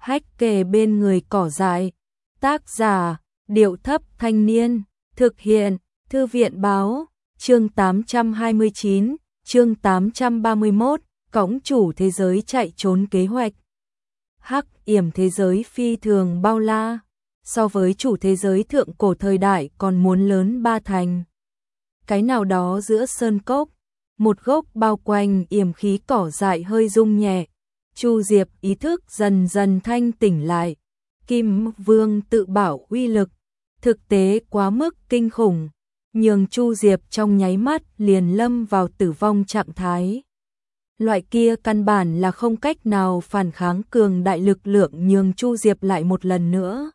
Hách kề bên người cỏ dại. Tác giả, Điệu Thấp Thanh Niên. Thực hiện, Thư viện Báo. Chương 829, chương 831, cõng chủ thế giới chạy trốn kế hoạch. Hắc yểm thế giới phi thường bao la, so với chủ thế giới thượng cổ thời đại còn muốn lớn ba thành. Cái nào đó giữa sơn cốc, một gốc bao quanh yểm khí cỏ dại hơi rung nhẹ. Chu Diệp ý thức dần dần thanh tỉnh lại. Kim Vương tự bảo uy lực thực tế quá mức kinh khủng, nhường Chu Diệp trong nháy mắt liền lâm vào tử vong trạng thái. Loại kia căn bản là không cách nào phản kháng cường đại lực lượng, nhường Chu Diệp lại một lần nữa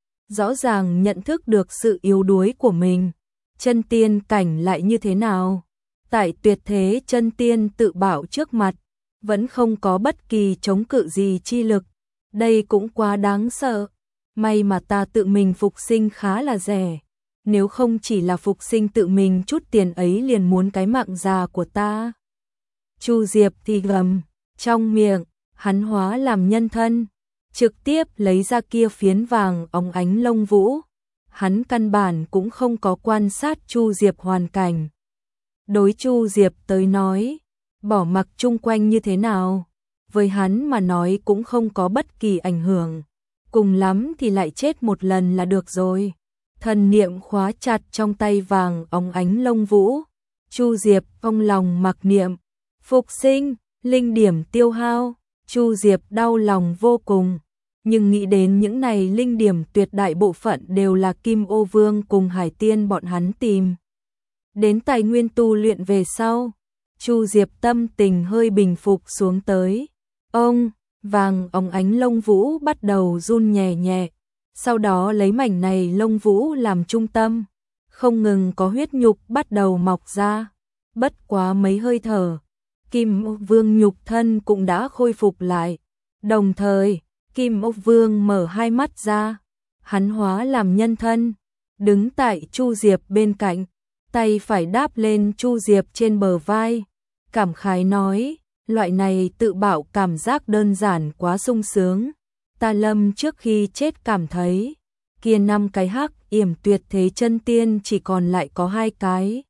rõ ràng nhận thức được sự yếu đuối của mình. Chân tiên cảnh lại như thế nào? Tại tuyệt thế chân tiên tự bảo trước mặt, vẫn không có bất kỳ chống cự gì chi lực. Đây cũng quá đáng sợ. May mà ta tự mình phục sinh khá là rẻ. Nếu không chỉ là phục sinh tự mình chút tiền ấy liền muốn cái mạng già của ta. Chu Diệp thì gầm, trong miệng, hắn hóa làm nhân thân, trực tiếp lấy ra kia phiến vàng óng ánh lông vũ. Hắn căn bản cũng không có quan sát Chu Diệp hoàn cảnh. Đối Chu Diệp tới nói, bỏ mặc chung quanh như thế nào, với hắn mà nói cũng không có bất kỳ ảnh hưởng. Cùng lắm thì lại chết một lần là được rồi. Thần niệm khóa chặt trong tay vàng óng ánh lông vũ. Chu Diệp trong lòng mặc niệm, phục sinh, linh điểm tiêu hao. Chu Diệp đau lòng vô cùng, nhưng nghĩ đến những này linh điểm tuyệt đại bộ phận đều là Kim Ô Vương cùng Hải Tiên bọn hắn tìm đến tài nguyên tu luyện về sau, Chu Diệp tâm tình hơi bình phục xuống tới. Ông, vàng óng ánh lông vũ bắt đầu run nhẹ nhẹ, sau đó lấy mảnh này lông vũ làm trung tâm, không ngừng có huyết nhục bắt đầu mọc ra. Bất quá mấy hơi thở, Kim Ô Vương nhục thân cũng đã khôi phục lại. Đồng thời, Kim Ô Vương mở hai mắt ra, hắn hóa làm nhân thân, đứng tại Chu Diệp bên cạnh, tay phải đáp lên Chu Diệp trên bờ vai, cảm khái nói, loại này tự bảo cảm giác đơn giản quá sung sướng. Ta lâm trước khi chết cảm thấy, kia 5 cái hắc yểm tuyệt thế chân tiên chỉ còn lại có 2 cái,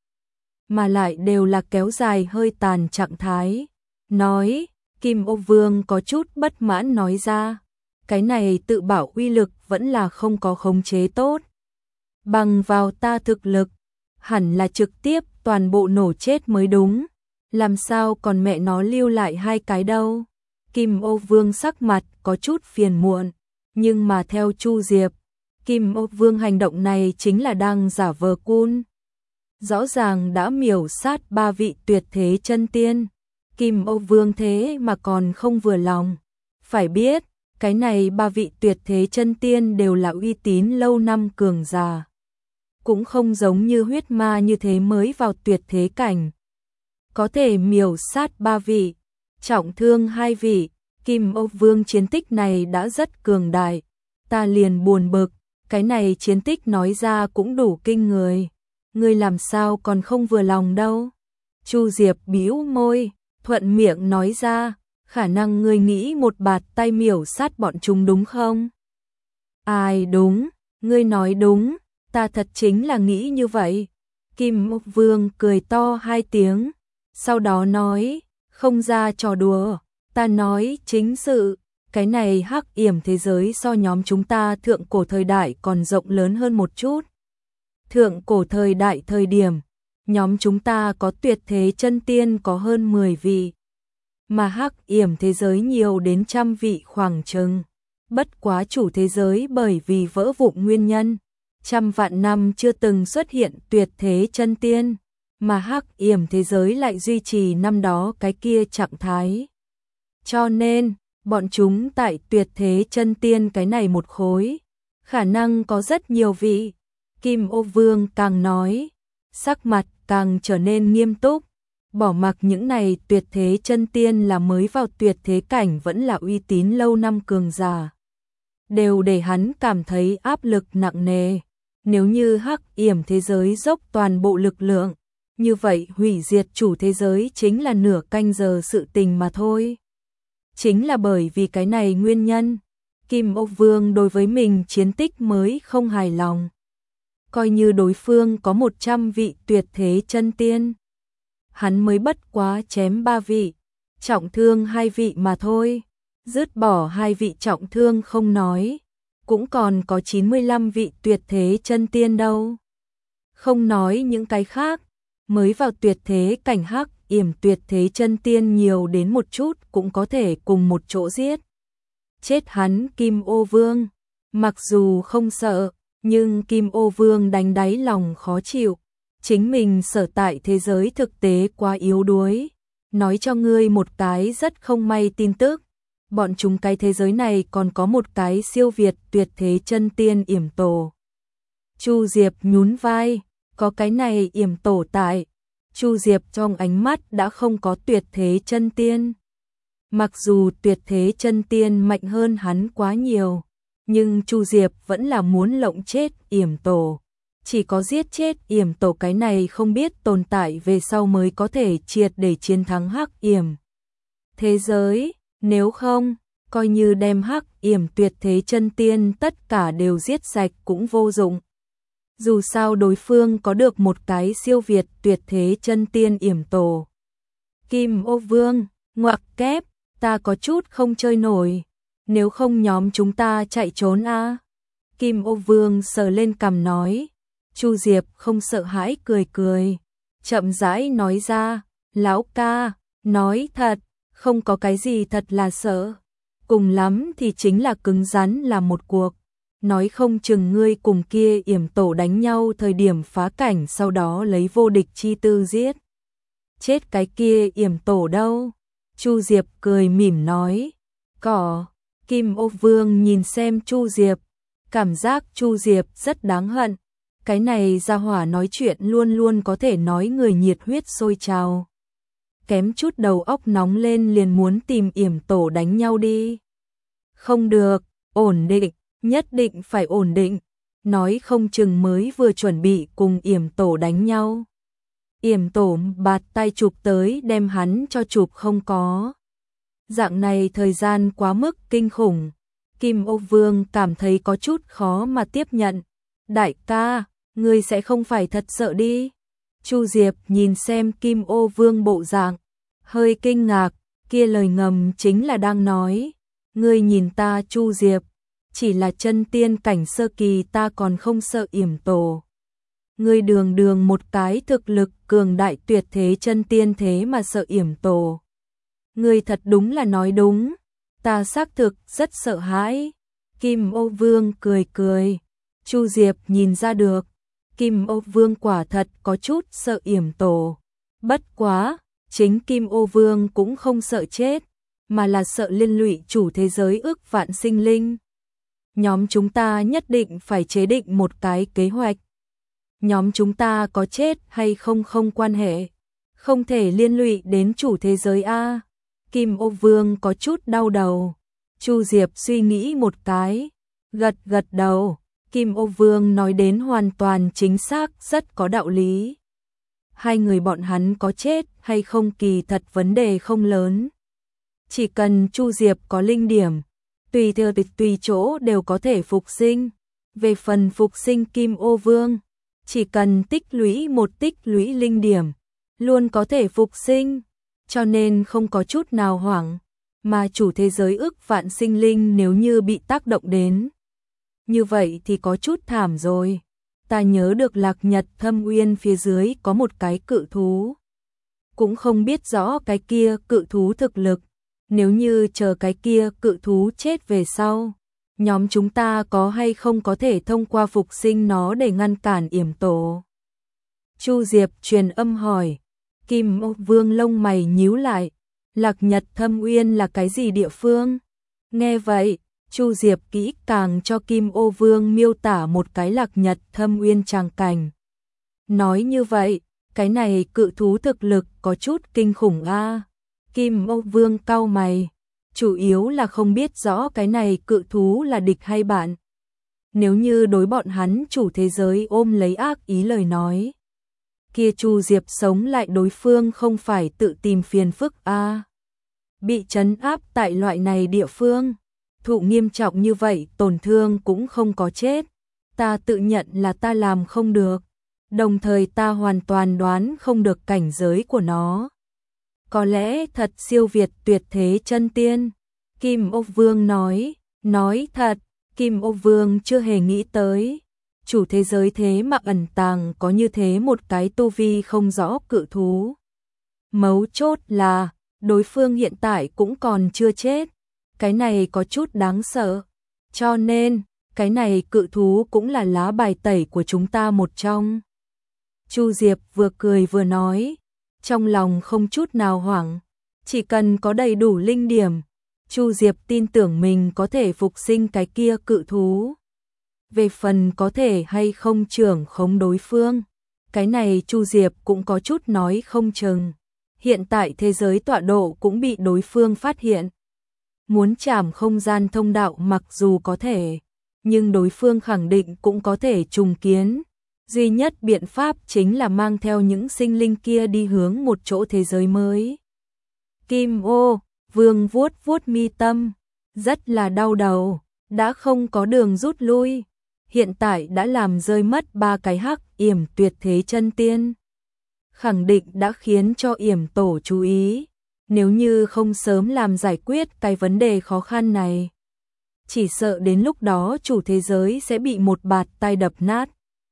mà lại đều là kéo dài hơi tàn trạng thái. Nói, Kim Ô Vương có chút bất mãn nói ra, cái này tự bảo uy lực vẫn là không có khống chế tốt. Bằng vào ta thực lực, hẳn là trực tiếp toàn bộ nổ chết mới đúng. Làm sao còn mẹ nó lưu lại 2 cái đâu? Kim Ô Vương sắc mặt có chút phiền muộn, nhưng mà theo Chu Diệp, Kim Ô Vương hành động này chính là đang giả vờ cun. Rõ ràng đã miểu sát 3 vị tuyệt thế chân tiên, Kim Ô Vương thế mà còn không vừa lòng. Phải biết, cái này 3 vị tuyệt thế chân tiên đều là uy tín lâu năm cường giả, cũng không giống như huyết ma như thế mới vào tuyệt thế cảnh. Có thể miểu sát 3 vị, trọng thương 2 vị, Kim Ô Vương chiến tích này đã rất cường đại. Ta liền buồn bực, cái này chiến tích nói ra cũng đủ kinh người. Ngươi làm sao còn không vừa lòng đâu? Chu Diệp bĩu môi, thuận miệng nói ra, khả năng ngươi nghĩ một bạt tay miểu sát bọn chúng đúng không? Ai đúng, ngươi nói đúng, ta thật chính là nghĩ như vậy. Kim Ô Vương cười to 2 tiếng, sau đó nói, không ra trò đùa, ta nói chính sự, cái này hắc yểm thế giới so nhóm chúng ta thượng cổ thời đại còn rộng lớn hơn một chút. Thượng cổ thời đại thời điểm, nhóm chúng ta có tuyệt thế chân tiên có hơn 10 vị, mà hắc yểm thế giới nhiều đến 100 vị khoảng chừng. Bất quá chủ thế giới bởi vì vỡ vụn nguyên nhân, 100 vạn năm chưa từng xuất hiện tuyệt thế chân tiên, mà hắc yểm thế giới lại duy trì năm đó cái kia trạng thái. Cho nên, bọn chúng tại tuyệt thế chân tiên cái này một khối, khả năng có rất nhiều vị. Kim Ô Vương càng nói, sắc mặt càng trở nên nghiêm túc, bỏ mặc những này tuyệt thế chân tiên là mới vào tuyệt thế cảnh vẫn là uy tín lâu năm cường giả, đều để hắn cảm thấy áp lực nặng nề. Nếu như hắc yểm thế giới dốc toàn bộ lực lượng, như vậy hủy diệt chủ thế giới chính là nửa canh giờ sự tình mà thôi. Chính là bởi vì cái này nguyên nhân, Kim Ô Vương đối với mình chiến tích mới không hài lòng. Coi như đối phương có 100 vị tuyệt thế chân tiên, hắn mới bất quá chém 3 vị, trọng thương 2 vị mà thôi. Dứt bỏ 2 vị trọng thương không nói, cũng còn có 95 vị tuyệt thế chân tiên đâu. Không nói những cái khác, mới vào tuyệt thế cảnh Hắc Yểm tuyệt thế chân tiên nhiều đến một chút cũng có thể cùng một chỗ giết chết hắn Kim Ô Vương. Mặc dù không sợ, nhưng Kim Ô Vương đánh đáy lòng khó chịu. Chính mình sở tại thế giới thực tế quá yếu đuối. Nói cho ngươi một cái rất không may tin tức. Bọn chúng cái thế giới này còn có một cái siêu việt tuyệt thế chân tiên Yểm Tổ. Chu Diệp nhún vai, có cái này Yểm Tổ tại. Chu Diệp trong ánh mắt đã không có tuyệt thế chân tiên. Mặc dù tuyệt thế chân tiên mạnh hơn hắn quá nhiều, nhưng Chu Diệp vẫn là muốn lộng chết Yểm Tổ. Chỉ có giết chết Yểm Tổ cái này không biết tồn tại về sau mới có thể triệt để chiến thắng Hắc Yểm thế giới, nếu không, coi như đem Hắc Yểm tuyệt thế chân tiên tất cả đều giết sạch cũng vô dụng. Dù sao đối phương có được một cái siêu việt tuyệt thế chân tiên Yểm Tổ. Kim Ô Vương, ngoặc kép, ta có chút không chơi nổi, nếu không nhóm chúng ta chạy trốn a. Kim Ô Vương sờ lên cằm nói. Chu Diệp không sợ hãi cười cười, chậm rãi nói ra, lão ca, nói thật, không có cái gì thật là sợ, cùng lắm thì chính là cứng rắn là một cuộc. Nói không chừng ngươi cùng kia Yểm Tổ đánh nhau thời điểm phá cảnh sau đó lấy vô địch chi tư giết chết cái kia Yểm Tổ đâu. Chu Diệp cười mỉm nói. Cỏ. Kim Ô Vương nhìn xem Chu Diệp, cảm giác Chu Diệp rất đáng hận. Cái này ra hỏa nói chuyện luôn luôn có thể nói người nhiệt huyết sôi trào. Kém chút đầu óc nóng lên liền muốn tìm Yểm Tổ đánh nhau đi. Không được, ổn định, nhất định phải ổn định. Nói không chừng mới vừa chuẩn bị cùng Yểm Tổ đánh nhau. Yểm Tổ bạt tay chụp tới đem hắn cho chụp không có. Dạng này thời gian quá mức kinh khủng. Kim Ô Vương cảm thấy có chút khó mà tiếp nhận. Đại ca, ngươi sẽ không phải thật sợ đi. Chu Diệp nhìn xem Kim Ô Vương bộ dạng, hơi kinh ngạc, kia lời ngầm chính là đang nói. Ngươi nhìn ta Chu Diệp, chỉ là chân tiên cảnh sơ kỳ ta còn không sợ Yểm Tổ. Ngươi đường đường một cái thực lực cường đại tuyệt thế chân tiên thế mà sợ Yểm Tổ. Ngươi thật đúng là nói đúng, ta xác thực rất sợ hãi. Kim Ô Vương cười cười, Chu Diệp nhìn ra được, Kim Ô Vương quả thật có chút sợ Yểm Tổ. Bất quá, chính Kim Ô Vương cũng không sợ chết, mà là sợ liên lụy chủ thế giới ước vạn sinh linh. Nhóm chúng ta nhất định phải chế định một cái kế hoạch. Nhóm chúng ta có chết hay không không quan hệ, không thể liên lụy đến chủ thế giới a. Kim Ô Vương có chút đau đầu. Chu Diệp suy nghĩ một cái, gật gật đầu. Kim Ô Vương nói đến hoàn toàn chính xác, rất có đạo lý. Hai người bọn hắn có chết hay không kỳ thật vấn đề không lớn. Chỉ cần Chu Diệp có linh điểm, tùy chỗ đều có thể phục sinh. Về phần phục sinh Kim Ô Vương, chỉ cần tích lũy linh điểm, luôn có thể phục sinh. Cho nên không có chút nào hoảng, mà chủ thế giới ước vạn sinh linh nếu như bị tác động đến. Như vậy thì có chút thảm rồi. Ta nhớ được Lạc Nhật Thâm Uyên phía dưới có một cái cự thú. Cũng không biết rõ cái kia cự thú thực lực. Nếu như chờ cái kia cự thú chết về sau, nhóm chúng ta có hay không có thể thông qua phục sinh nó để ngăn cản Yểm Tổ? Chu Diệp truyền âm hỏi. Kim Ô Vương lông mày nhíu lại. Lạc Nhật Thâm Uyên là cái gì địa phương? Nghe vậy, Chu Diệp kỹ càng cho Kim Ô Vương miêu tả một cái Lạc Nhật Thâm Uyên tràng cảnh. Nói như vậy, cái này cự thú thực lực có chút kinh khủng a. Kim Ô Vương cau mày, chủ yếu là không biết rõ cái này cự thú là địch hay bạn. Nếu như đối bọn hắn chủ thế giới ôm lấy ác ý lời nói, kia Chu Diệp sống lại đối phương không phải tự tìm phiền phức a. Bị trấn áp tại loại này địa phương, thụ nghiêm trọng như vậy tổn thương cũng không có chết. Ta tự nhận là ta làm không được, đồng thời ta hoàn toàn đoán không được cảnh giới của nó. Có lẽ thật siêu việt tuyệt thế chân tiên. Kim Ô Vương nói thật, Kim Ô Vương chưa hề nghĩ tới. Chủ thế giới thế mà ẩn tàng có như thế một cái tu vi không rõ cự thú. Mấu chốt là, đối phương hiện tại cũng còn chưa chết. Cái này có chút đáng sợ. Cho nên, cái này cự thú cũng là lá bài tẩy của chúng ta một trong. Chu Diệp vừa cười vừa nói, trong lòng không chút nào hoảng. Chỉ cần có đầy đủ linh điểm, Chu Diệp tin tưởng mình có thể phục sinh cái kia cự thú. Về phần có thể hay không trưởng khống đối phương, cái này Chu Diệp cũng có chút nói không chừng. Hiện tại thế giới tọa độ cũng bị đối phương phát hiện. Muốn trảm không gian thông đạo mặc dù có thể, nhưng đối phương khẳng định cũng có thể trùng kiến. Duy nhất biện pháp chính là mang theo những sinh linh kia đi hướng một chỗ thế giới mới. Kim Ô Vương vuốt vuốt mi tâm, rất là đau đầu, đã không có đường rút lui. Hiện tại đã làm rơi mất 3 cái hắc yểm tuyệt thế chân tiên. Khẳng định đã khiến cho yểm tổ chú ý. Nếu như không sớm làm giải quyết cái vấn đề khó khăn này, chỉ sợ đến lúc đó chủ thế giới sẽ bị một bạt tai đập nát.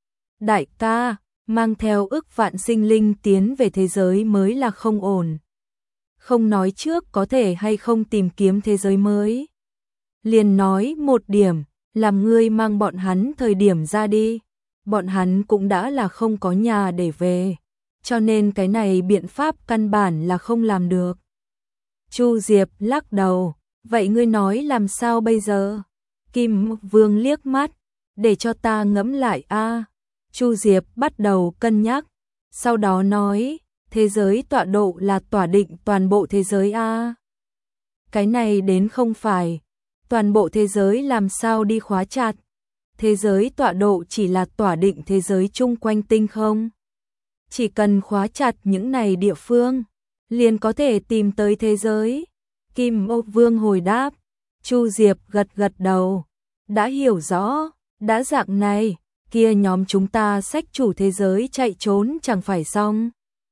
Đại ca, mang theo ức vạn sinh linh tiến về thế giới mới là không ổn. Không nói trước có thể hay không tìm kiếm thế giới mới. Liền nói một điểm, làm ngươi mang bọn hắn thời điểm ra đi. Bọn hắn cũng đã là không có nhà để về, cho nên cái này biện pháp căn bản là không làm được. Chu Diệp lắc đầu, vậy ngươi nói làm sao bây giờ? Kim Vương liếc mắt, để cho ta ngẫm lại a. Chu Diệp bắt đầu cân nhắc, sau đó nói, thế giới tọa độ là tỏa định toàn bộ thế giới a. Cái này đến không phải, toàn bộ thế giới làm sao đi khóa chặt? Thế giới tọa độ chỉ là tỏa định thế giới chung quanh tinh không. Chỉ cần khóa chặt những này địa phương, liền có thể tìm tới thế giới. Kim Ô Vương hồi đáp. Chu Diệp gật gật đầu, đã hiểu rõ, đã dạng này, kia nhóm chúng ta xách chủ thế giới chạy trốn chẳng phải xong.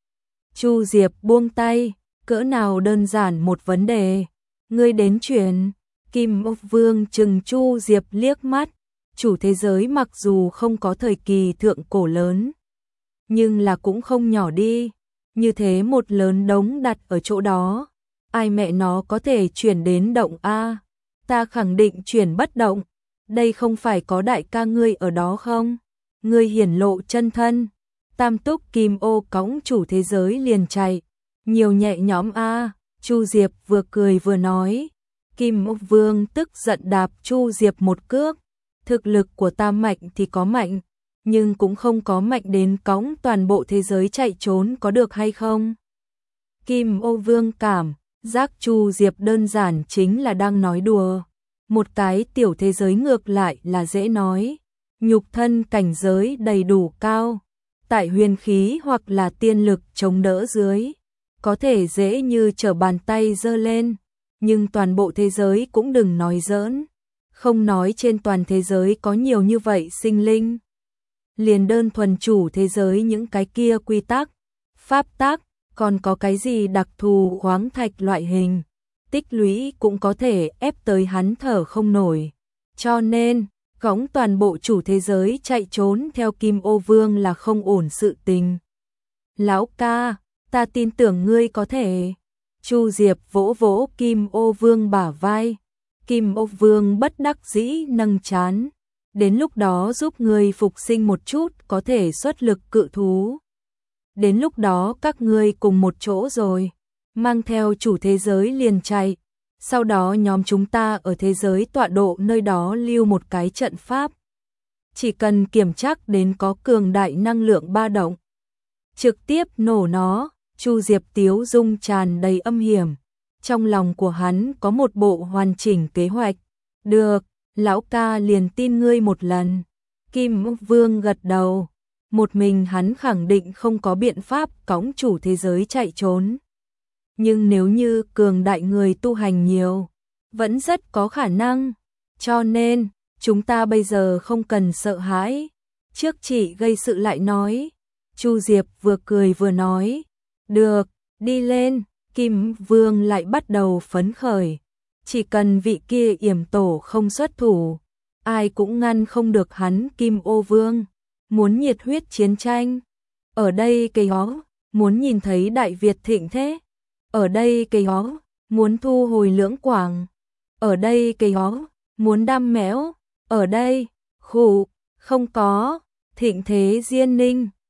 Chu Diệp buông tay, cỡ nào đơn giản một vấn đề, ngươi đến chuyển. Kim Ô Vương chừng Chu Diệp liếc mắt, chủ thế giới mặc dù không có thời kỳ thượng cổ lớn, nhưng là cũng không nhỏ đi, như thế một lớn đống đặt ở chỗ đó, ai mẹ nó có thể chuyển đến động a? Ta khẳng định chuyển bất động, đây không phải có đại ca ngươi ở đó không? Ngươi hiển lộ chân thân, Tam Túc Kim Ô cõng chủ thế giới liền chạy, nhiều nhẹ nhõm a. Chu Diệp vừa cười vừa nói. Kim Ô Vương tức giận đạp Chu Diệp một cước, thực lực của ta mạnh thì có mạnh, nhưng cũng không có mạnh đến cõng toàn bộ thế giới chạy trốn có được hay không? Kim Ô Vương cảm giác Chu Diệp đơn giản chính là đang nói đùa. Một cái tiểu thế giới ngược lại là dễ nói, nhục thân cảnh giới đầy đủ cao, tại huyền khí hoặc là tiên lực chống đỡ dưới, có thể dễ như trở bàn tay giơ lên, nhưng toàn bộ thế giới cũng đừng nói giỡn, không nói trên toàn thế giới có nhiều như vậy sinh linh. Liền đơn thuần chủ thế giới những cái kia quy tắc, pháp tắc, còn có cái gì đặc thù khoáng thạch loại hình, tích lũy cũng có thể ép tới hắn thở không nổi. Cho nên, cõng toàn bộ chủ thế giới chạy trốn theo Kim Ô Vương là không ổn sự tình. Lão ca, ta tin tưởng ngươi có thể. Chu Diệp vỗ vỗ Kim Ô Vương bả vai. Kim Ô Vương bất đắc dĩ nâng trán. Đến lúc đó giúp ngươi phục sinh một chút có thể xuất lực cự thú. Đến lúc đó các ngươi cùng một chỗ rồi, mang theo chủ thế giới liền chạy. Sau đó nhóm chúng ta ở thế giới tọa độ nơi đó lưu một cái trận pháp. Chỉ cần kiểm chắc đến có cường đại năng lượng ba động, trực tiếp nổ nó. Chu Diệp tiếu dung tràn đầy âm hiểm. Trong lòng của hắn có một bộ hoàn chỉnh kế hoạch. Được, lão ca liền tin ngươi một lần. Kim Vương gật đầu. Một mình hắn khẳng định không có biện pháp cõng chủ thế giới chạy trốn. Nhưng nếu như cường đại người tu hành nhiều, vẫn rất có khả năng, cho nên chúng ta bây giờ không cần sợ hãi. Trước chị gây sự lại nói, Chu Diệp vừa cười vừa nói, được, đi lên. Kim Vương lại bắt đầu phấn khởi, chỉ cần vị kia Yểm Tổ không xuất thủ, ai cũng ngăn không được hắn. Kim Ô Vương muốn nhiệt huyết chiến tranh, ở đây cây hó, muốn nhìn thấy Đại Việt thịnh thế, ở đây cây hó, muốn thu hồi Lưỡng Quảng, ở đây cây hó, muốn đam mẽo, ở đây, khụ, không có, thịnh thế Diên Ninh,